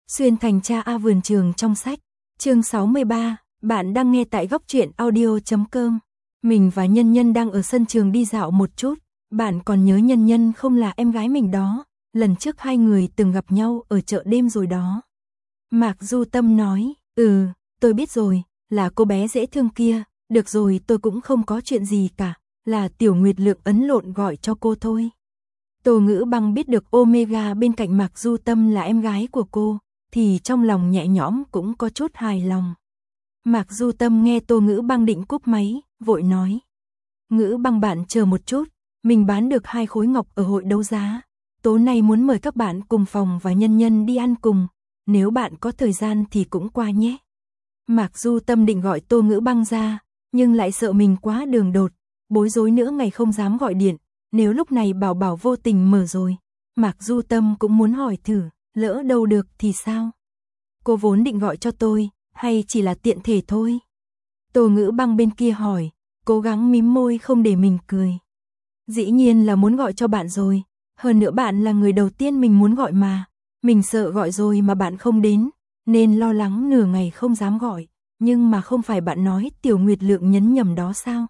Xuyên thành cha A vườn trường trong sách. Chương 63, bạn đang nghe tại góc truyện audio.com. Mình và Nhân Nhân đang ở sân trường đi dạo một chút. Bạn còn nhớ Nhân Nhân không, là em gái mình đó. Lần trước hai người từng gặp nhau ở chợ đêm rồi đó. Mạc Du Tâm nói, tôi biết rồi, là cô bé dễ thương kia. Được rồi, tôi cũng không có chuyện gì cả, là Tiểu Nguyệt Lượng ấn lộn gọi cho cô thôi. Tô Ngữ Băng biết được Omega bên cạnh Mạc Du Tâm là em gái của cô, thì trong lòng nhẹ nhõm cũng có chút hài lòng. Mạc Du Tâm nghe Tô Ngữ Băng định cúp máy, vội nói. Ngữ Băng bạn chờ một chút, mình bán được 2 khối ngọc ở hội đấu giá. Tối nay muốn mời các bạn cùng phòng và Nhân Nhân đi ăn cùng, nếu bạn có thời gian thì cũng qua nhé. Mạc Du Tâm định gọi Tô Ngữ Băng ra, nhưng lại sợ mình quá đường đột, bối rối nữa ngày không dám gọi điện. Nếu lúc này Bảo Bảo vô tình mở rồi, Mạc Du Tâm cũng muốn hỏi thử, lỡ đâu được thì sao? Cô vốn định gọi cho tôi, hay chỉ là tiện thể thôi? Tô Ngữ Băng bên kia hỏi, cố gắng mím môi không để mình cười. Dĩ nhiên là muốn gọi cho bạn rồi, hơn nữa bạn là người đầu tiên mình muốn gọi mà. Mình sợ gọi rồi mà bạn không đến, nên lo lắng nửa ngày không dám gọi. Nhưng mà không phải bạn nói Tiểu Nguyệt Lượng nhấn nhầm đó sao?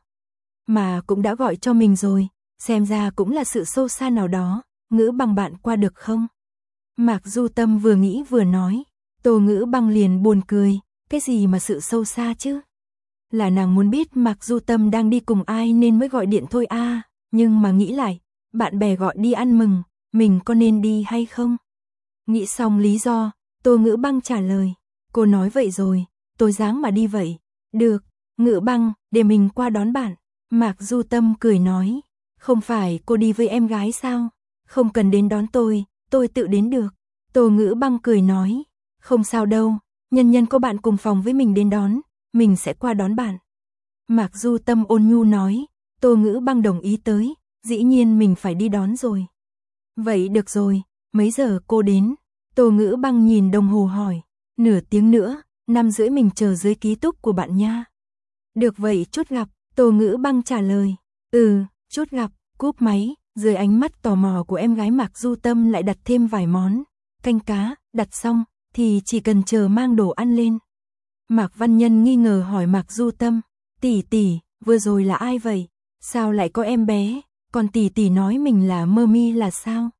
Mà cũng đã gọi cho mình rồi, xem ra cũng là sự sâu xa nào đó. Ngữ Băng bạn qua được không? Mạc Du Tâm vừa nghĩ vừa nói. Tô Ngữ Băng liền buồn cười, cái gì mà sự sâu xa chứ? Là nàng muốn biết Mạc Du Tâm đang đi cùng ai nên mới gọi điện thôi à. Nhưng mà nghĩ lại, bạn bè gọi đi ăn mừng, mình có nên đi hay không? Nghĩ xong lý do, Tô Ngữ Băng trả lời. Cô nói vậy rồi, tôi dáng mà đi vậy. Được, Ngữ Băng, để mình qua đón bạn. Mạc Du Tâm cười nói. Không phải cô đi với em gái sao? Không cần đến đón tôi tự đến được. Tô Ngữ Băng cười nói. Không sao đâu, Nhân Nhân có bạn cùng phòng với mình đến đón, mình sẽ qua đón bạn. Mạc Du Tâm ôn nhu nói. Tô Ngữ Băng đồng ý tới, dĩ nhiên mình phải đi đón rồi. Vậy được rồi, mấy giờ cô đến? Tô Ngữ Băng nhìn đồng hồ hỏi. Nửa tiếng nữa, 5:30 mình chờ dưới ký túc của bạn nha. Được vậy chút gặp, Tô Ngữ Băng trả lời. Chút gặp, cúp máy. Dưới ánh mắt tò mò của em gái Mạc Du Tâm lại đặt thêm vài món. Canh cá, đặt xong, thì chỉ cần chờ mang đồ ăn lên. Mạc Văn Nhân nghi ngờ hỏi Mạc Du Tâm. Tỷ, vừa rồi là ai vậy? Sao lại có em bé? Còn tỷ nói mình là Mơ Mi là sao?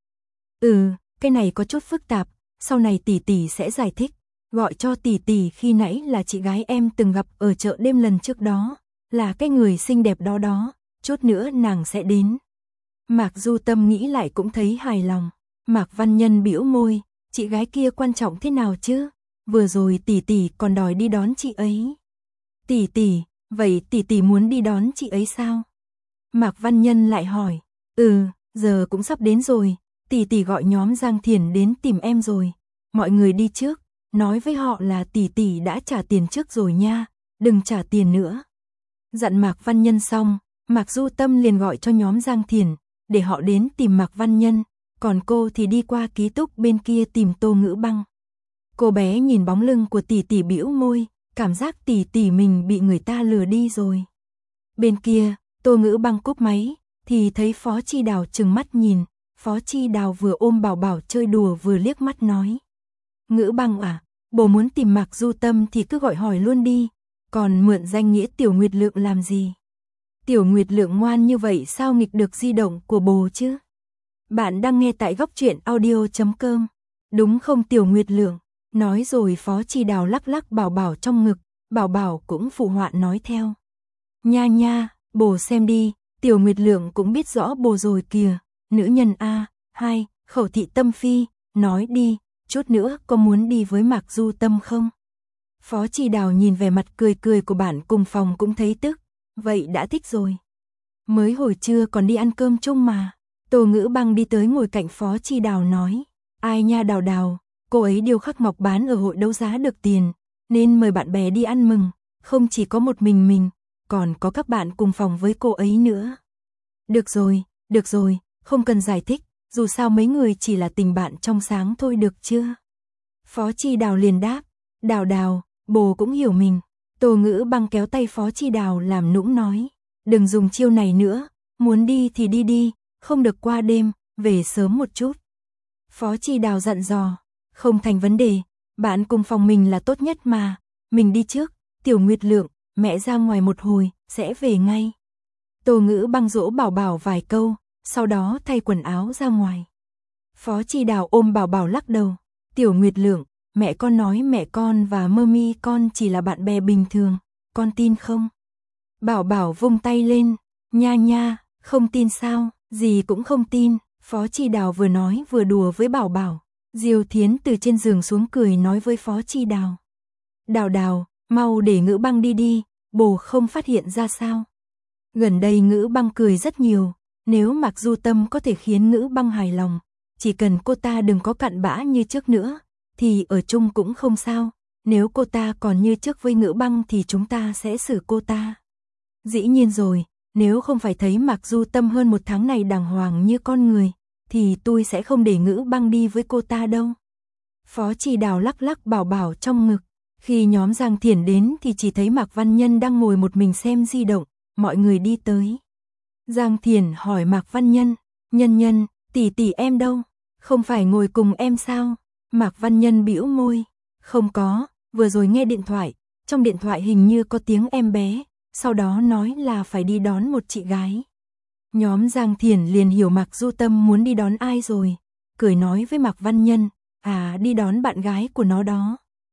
Cái này có chút phức tạp, sau này tỷ sẽ giải thích. Gọi cho tỷ khi nãy là chị gái em từng gặp ở chợ đêm lần trước đó, là cái người xinh đẹp đó, chút nữa nàng sẽ đến. Mạc Du Tâm nghĩ lại cũng thấy hài lòng. Mạc Văn Nhân bĩu môi, chị gái kia quan trọng thế nào chứ? Vừa rồi tỷ còn đòi đi đón chị ấy. Tỷ, vậy tỷ muốn đi đón chị ấy sao? Mạc Văn Nhân lại hỏi. Giờ cũng sắp đến rồi, tỷ gọi nhóm Giang Thiển đến tìm em rồi. Mọi người đi trước, nói với họ là tỷ đã trả tiền trước rồi nha, đừng trả tiền nữa. Dặn Mạc Văn Nhân xong, Mạc Du Tâm liền gọi cho nhóm Giang Thiển, để họ đến tìm Mạc Văn Nhân, còn cô thì đi qua ký túc bên kia tìm Tô Ngữ Băng. Cô bé nhìn bóng lưng của tỷ bĩu môi, cảm giác tỷ mình bị người ta lừa đi rồi. Bên kia, Tô Ngữ Băng cúp máy, thì thấy Phó Chi Đào trừng mắt nhìn. Phó Chi Đào vừa ôm Bảo Bảo chơi đùa vừa liếc mắt nói. Ngữ Băng à, bố muốn tìm Mạc Du Tâm thì cứ gọi hỏi luôn đi, còn mượn danh nghĩa Tiểu Nguyệt Lượng làm gì? Tiểu Nguyệt Lượng ngoan như vậy sao nghịch được di động của bố chứ? Bạn đang nghe tại góc truyện audio.com. Đúng không Tiểu Nguyệt Lượng? Nói rồi Phó Chi Đào lắc lắc Bảo Bảo trong ngực, Bảo Bảo cũng phụ họa nói theo. Nha, bố xem đi, Tiểu Nguyệt Lượng cũng biết rõ bố rồi kìa, nữ nhân A, khẩu thị tâm phi, nói đi, chút nữa có muốn đi với Mạc Du Tâm không? Phó Chi Đào nhìn vẻ mặt cười của bạn cùng phòng cũng thấy tức, vậy đã thích rồi. Mới hồi trưa còn đi ăn cơm chung mà. Tô Ngữ Băng đi tới ngồi cạnh Phó Chi Đào nói. Ai nha Đào, cô ấy điêu khắc ngọc bán ở hội đấu giá được tiền, nên mời bạn bè đi ăn mừng, không chỉ có một mình, còn có các bạn cùng phòng với cô ấy nữa. Được rồi, không cần giải thích, dù sao mấy người chỉ là tình bạn trong sáng thôi được chưa? Phó Chi Đào liền đáp. Đào, bố cũng hiểu mình. Tô Ngữ Băng kéo tay Phó Chi Đào làm nũng nói. Đừng dùng chiêu này nữa, muốn đi thì đi, không được qua đêm, về sớm một chút. Phó Chi Đào dặn dò. Không thành vấn đề, Bạn cùng phòng mình là tốt nhất mà, mình đi trước, Tiểu Nguyệt Lượng, mẹ ra ngoài một hồi, sẽ về ngay. Tô Ngữ Băng dỗ Bảo Bảo vài câu, sau đó thay quần áo ra ngoài. Phó Chi Đào ôm Bảo Bảo lắc đầu, Tiểu Nguyệt Lượng, mẹ con nói mẹ con và mơ mi con chỉ là bạn bè bình thường, con tin không? Bảo Bảo vung tay lên, nha nha, không tin sao, gì cũng không tin. Phó Chi Đào vừa nói vừa đùa với Bảo Bảo. Diêu Thiến từ trên giường xuống cười nói với Phó Chi Đào. Đào Đào, mau để Ngữ Băng đi đi, bồ không phát hiện ra sao. Gần đây Ngữ Băng cười rất nhiều, nếu Mạc Du Tâm có thể khiến Ngữ Băng hài lòng, chỉ cần cô ta đừng có cặn bã như trước nữa, thì ở chung cũng không sao, nếu cô ta còn như trước với Ngữ Băng thì chúng ta sẽ xử cô ta. Dĩ nhiên rồi, nếu không phải thấy Mạc Du Tâm hơn một tháng này đàng hoàng như con người, thì tôi sẽ không để Ngữ Băng đi với cô ta đâu. Phó Chi Đào lắc lắc Bảo Bảo trong ngực, khi nhóm Giang Thiển đến thì chỉ thấy Mạc Văn Nhân đang ngồi một mình xem di động, mọi người đi tới. Giang Thiển hỏi Mạc Văn Nhân, Nhân Nhân, tỷ tỷ em đâu? Không phải ngồi cùng em sao? Mạc Văn Nhân bĩu môi, không có, vừa rồi nghe điện thoại, trong điện thoại hình như có tiếng em bé, sau đó nói là phải đi đón một chị gái. Nhóm Giang Thiển liền hiểu Mạc Du Tâm muốn đi đón ai rồi, cười nói với Mạc Văn Nhân, à đi đón bạn gái của nó đó.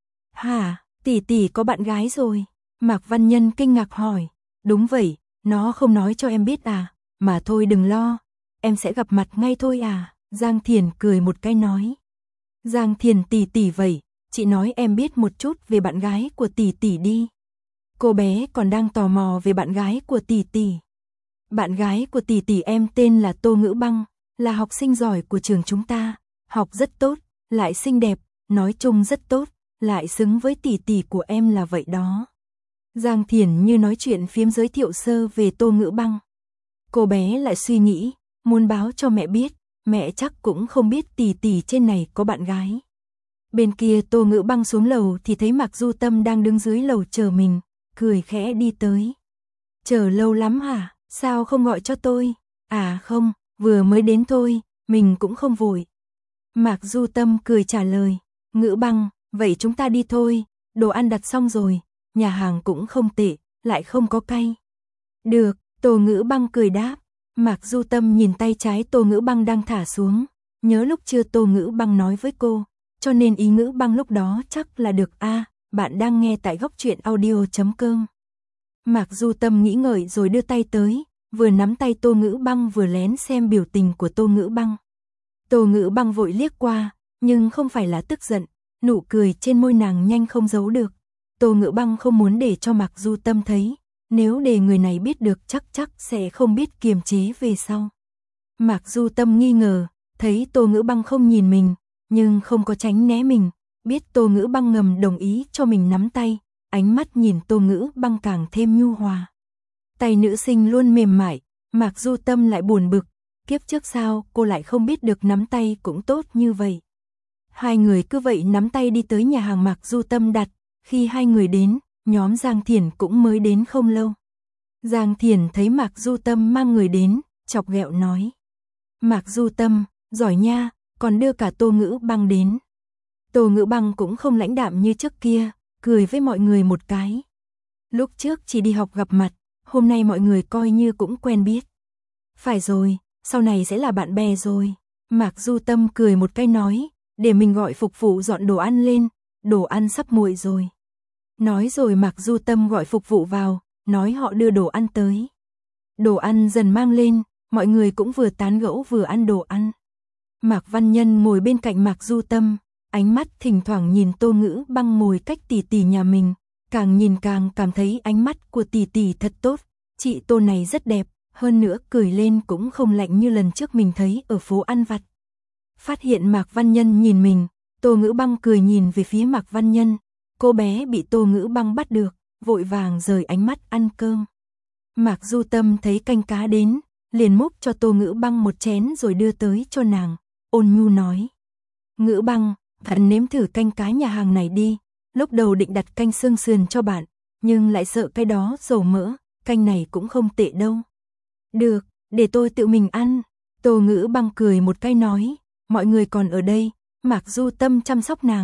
Hả, tỷ tỷ có bạn gái rồi? Mạc Văn Nhân kinh ngạc hỏi, đúng vậy, nó không nói cho em biết à, mà thôi đừng lo, em sẽ gặp mặt ngay thôi à. Giang Thiển cười một cái nói. Giang Thiển tỷ tỷ vậy, chị nói em biết một chút về bạn gái của tỷ tỷ đi. Cô bé còn đang tò mò về bạn gái của tỷ tỷ. Bạn gái của tỷ tỷ em tên là Tô Ngữ Băng, là học sinh giỏi của trường chúng ta, học rất tốt, lại xinh đẹp, nói chung rất tốt, lại xứng với tỷ tỷ của em là vậy đó. Giang Thiển như nói chuyện phiếm giới thiệu sơ về Tô Ngữ Băng. Cô bé lại suy nghĩ, muốn báo cho mẹ biết, mẹ chắc cũng không biết tỷ tỷ trên này có bạn gái. Bên kia Tô Ngữ Băng xuống lầu thì thấy Mạc Du Tâm đang đứng dưới lầu chờ mình, cười khẽ đi tới. Chờ lâu lắm hả? Sao không gọi cho tôi? À không, vừa mới đến thôi, mình cũng không vội. Mạc Du Tâm cười trả lời, Ngữ Băng, vậy chúng ta đi thôi, đồ ăn đặt xong rồi, nhà hàng cũng không tệ, lại không có cay. Được, Tô Ngữ Băng cười đáp. Mạc Du Tâm nhìn tay trái Tô Ngữ Băng đang thả xuống, nhớ lúc chưa Tô Ngữ Băng nói với cô, cho nên ý Ngữ Băng lúc đó chắc là được a. Bạn đang nghe tại góc truyện audio.com. Mạc Du Tâm nghĩ ngợi rồi đưa tay tới, vừa nắm tay Tô Ngữ Băng vừa lén xem biểu tình của Tô Ngữ Băng. Tô Ngữ Băng vội liếc qua, nhưng không phải là tức giận, nụ cười trên môi nàng nhanh không giấu được. Tô Ngữ Băng không muốn để cho Mạc Du Tâm thấy, nếu để người này biết được chắc sẽ không biết kiềm chế về sau. Mạc Du Tâm nghi ngờ, thấy Tô Ngữ Băng không nhìn mình, nhưng không có tránh né mình, biết Tô Ngữ Băng ngầm đồng ý cho mình nắm tay, ánh mắt nhìn Tô Ngữ Băng càng thêm nhu hòa. Tay nữ sinh luôn mềm mại, Mạc Du Tâm lại buồn bực, kiếp trước sao cô lại không biết được nắm tay cũng tốt như vậy. Hai người cứ vậy nắm tay đi tới nhà hàng Mạc Du Tâm đặt, khi hai người đến, nhóm Giang Thiển cũng mới đến không lâu. Giang Thiển thấy Mạc Du Tâm mang người đến, chọc ghẹo nói. Mạc Du Tâm, giỏi nha, còn đưa cả Tô Ngữ Băng đến. Tô Ngữ Băng cũng không lãnh đạm như trước kia, cười với mọi người một cái. Lúc trước chỉ đi học gặp mặt, hôm nay mọi người coi như cũng quen biết. Phải rồi, sau này sẽ là bạn bè rồi. Mạc Du Tâm cười một cái nói, để mình gọi phục vụ dọn đồ ăn lên, đồ ăn sắp nguội rồi. Nói rồi Mạc Du Tâm gọi phục vụ vào, nói họ đưa đồ ăn tới. Đồ ăn dần mang lên, mọi người cũng vừa tán gẫu vừa ăn đồ ăn. Mạc Văn Nhân ngồi bên cạnh Mạc Du Tâm, ánh mắt thỉnh thoảng nhìn Tô Ngữ Băng ngồi cách tỷ tỷ nhà mình, càng nhìn càng cảm thấy ánh mắt của tỷ tỷ thật tốt, chị Tô này rất đẹp, hơn nữa cười lên cũng không lạnh như lần trước mình thấy ở phố ăn vặt. Phát hiện Mạc Văn Nhân nhìn mình, Tô Ngữ Băng cười nhìn về phía Mạc Văn Nhân, cô bé bị Tô Ngữ Băng bắt được, vội vàng rời ánh mắt ăn cơm. Mạc Du Tâm thấy canh cá đến, liền múc cho Tô Ngữ Băng một chén rồi đưa tới cho nàng, ôn nhu nói. Ngữ Băng, bạn nếm thử canh cá nhà hàng này đi, lúc đầu định đặt canh xương sườn cho bạn, nhưng lại sợ cái đó dầu mỡ, canh này cũng không tệ đâu. Được, để tôi tự mình ăn. Tô Ngữ Băng cười một cái nói, mọi người còn ở đây, Mạc Du Tâm chăm sóc nàng,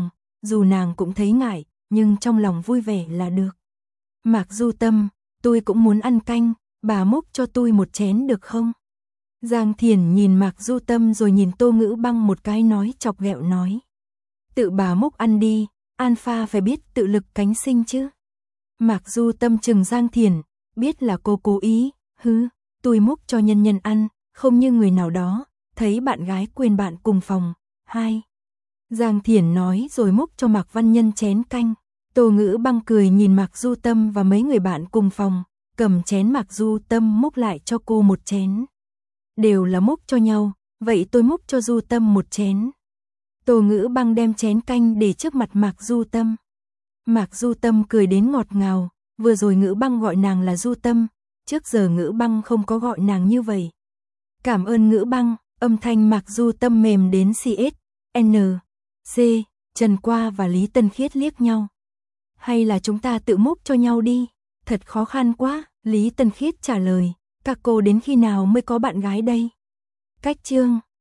dù nàng cũng thấy ngại, nhưng trong lòng vui vẻ là được. Mạc Du Tâm, tôi cũng muốn ăn canh, bà múc cho tôi một chén được không? Giang Thiển nhìn Mạc Du Tâm rồi nhìn Tô Ngữ Băng một cái nói chọc ghẹo nói. Tự bà múc ăn đi, Alpha phải biết tự lực cánh sinh chứ. Mạc Du Tâm chừng Giang Thiển, biết là cô cố ý, tôi múc cho nhân nhân ăn, không như người nào đó, thấy bạn gái quên bạn cùng phòng. 2. Giang Thiển nói rồi múc cho Mạc Văn Nhân chén canh. Tô Ngữ Băng cười nhìn Mạc Du Tâm và mấy người bạn cùng phòng, cầm chén Mạc Du Tâm múc lại cho cô một chén. Đều là múc cho nhau, vậy tôi múc cho Du Tâm một chén. Tô Ngữ Băng đem chén canh để trước mặt Mạc Du Tâm. Mạc Du Tâm cười đến ngọt ngào, vừa rồi Ngữ Băng gọi nàng là Du Tâm, trước giờ Ngữ Băng không có gọi nàng như vậy. Cảm ơn Ngữ Băng, âm thanh Mạc Du Tâm mềm đến CS, N, C, Trần Qua và Lý Tân Khiết liếc nhau. Hay là chúng ta tự múc cho nhau đi, thật khó khăn quá, Lý Tân Khiết trả lời, các cô đến khi nào mới có bạn gái đây? Cách chương